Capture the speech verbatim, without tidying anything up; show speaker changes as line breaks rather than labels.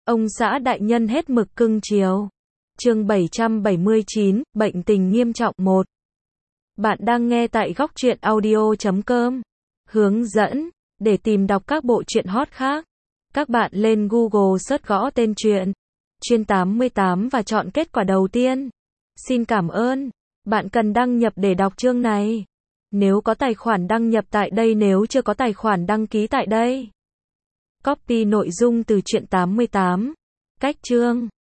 Ông xã đại nhân hết mực cưng chiều. Chương bảy trăm bảy mươi chín, bệnh tình nghiêm trọng một. Bạn đang nghe tại góc truyện audio chấm com. Hướng dẫn, để tìm đọc các bộ truyện hot khác, các bạn lên Google search gõ tên truyện Chuyên tám mươi tám và chọn kết quả đầu tiên. Xin cảm ơn. Bạn cần đăng nhập để đọc chương này. Nếu có tài khoản đăng nhập tại đây, nếu chưa có tài khoản đăng ký tại đây. Copy nội dung từ truyện tám mươi tám. Cách chương.